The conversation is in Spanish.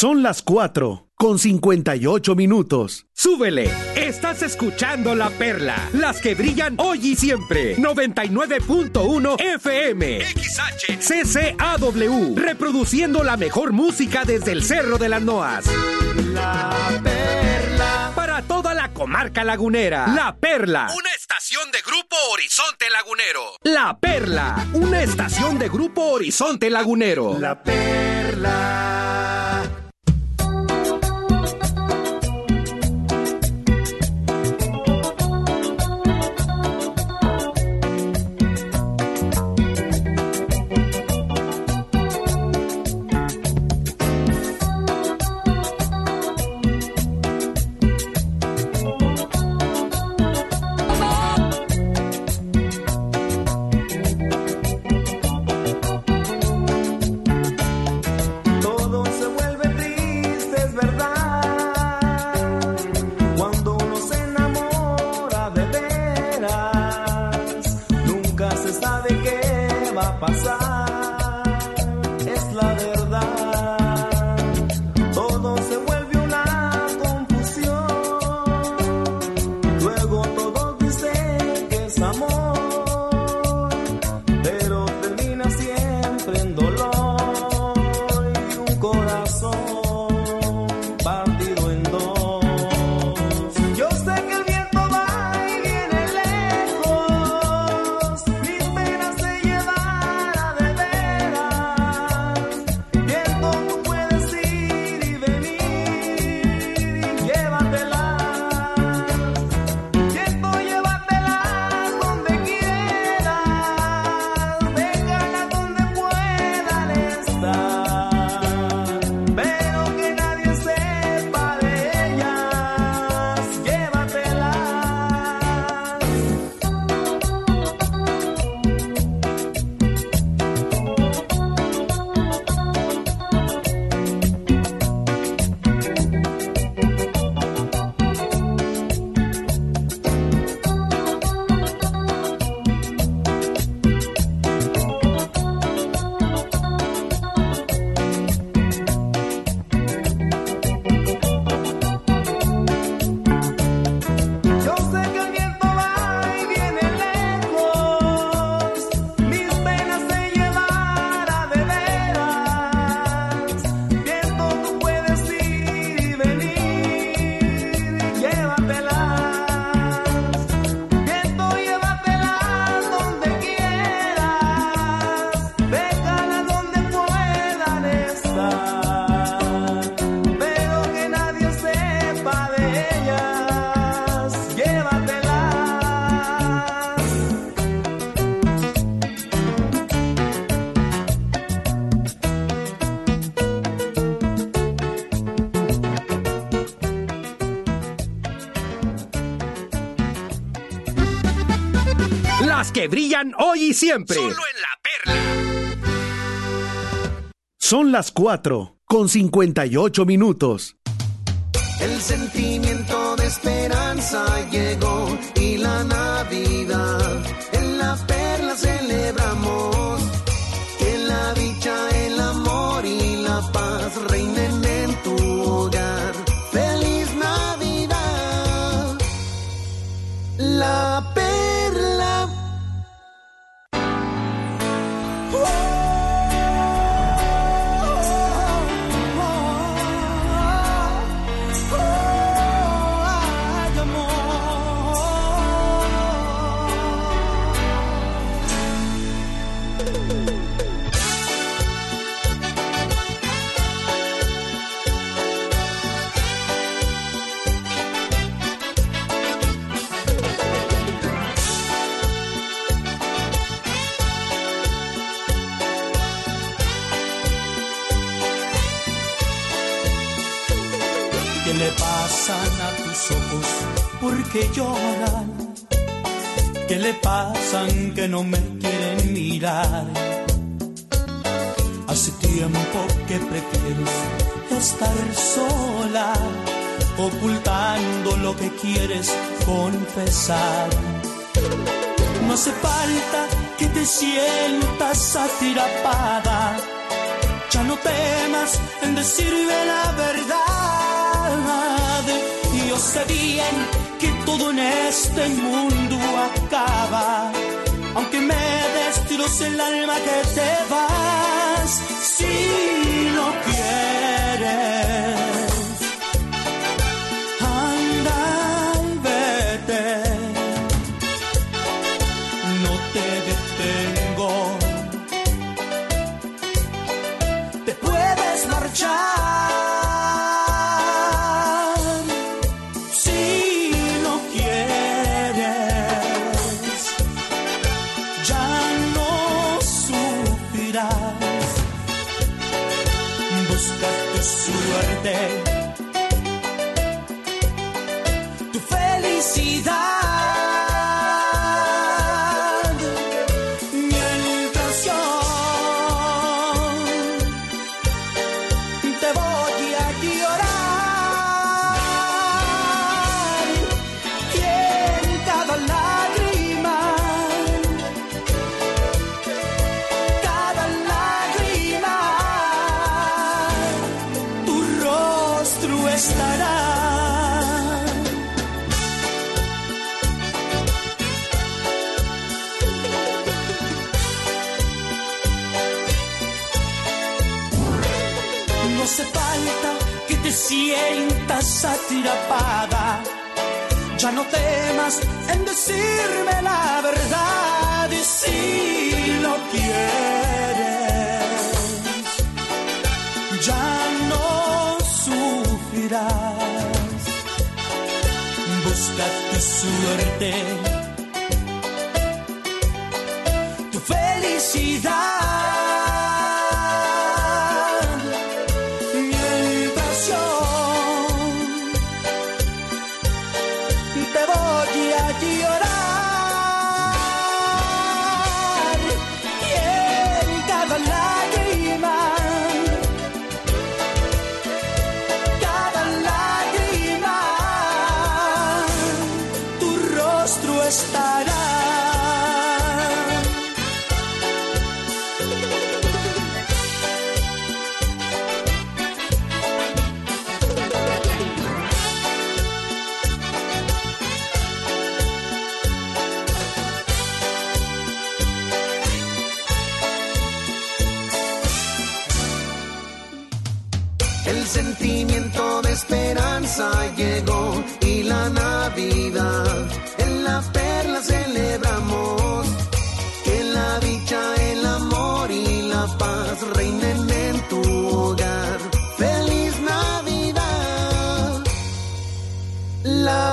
Son las 4:58. ¡Súbele! Estás escuchando La Perla, las que brillan hoy y siempre. 99.1 FM. XHCCAW. Reproduciendo la mejor música desde el Cerro de las Noas. La Perla. Para toda la comarca lagunera. La Perla. Una estación de Grupo Horizonte Lagunero. La Perla. Una estación de Grupo Horizonte Lagunero. La Perla. Que brillan hoy y siempre. Solo en La Perla. Son las 4:58. El sentimiento de esperanza llegó y la Navidad en La Perla celebramos. Que la dicha, el amor y la paz reinen en tu hogar. ¡Feliz Navidad! La Perla. ¿Qué le pasan a tus ojos? ¿Por qué lloran? ¿Qué le pasan que no me quieren mirar? Hace tiempo que prefieres estar sola, ocultando lo que quieres confesar. No hace falta que te sientas atrapada, ya no temas en decirme la sé bien que todo en este mundo acaba, aunque me destroce el alma que te vas. Si no quieres, anda y vete, no te detengo, te puedes marchar. Suerte, tu felicidad, mientras yo te voy a llorar, y en cada lágrima estará. No hace falta que te sientas atrapada, ya no temas en decirme la verdad, y si lo quieres, ya no sufrirás. Busca tu suerte, tu felicidad, mientras yo te voy a llorar, y en cada lágrima estará. El sentimiento de esperanza llegó y la Navidad en la Perla celebramos, que la dicha, el amor y la paz reinen en tu hogar. ¡Feliz Navidad! La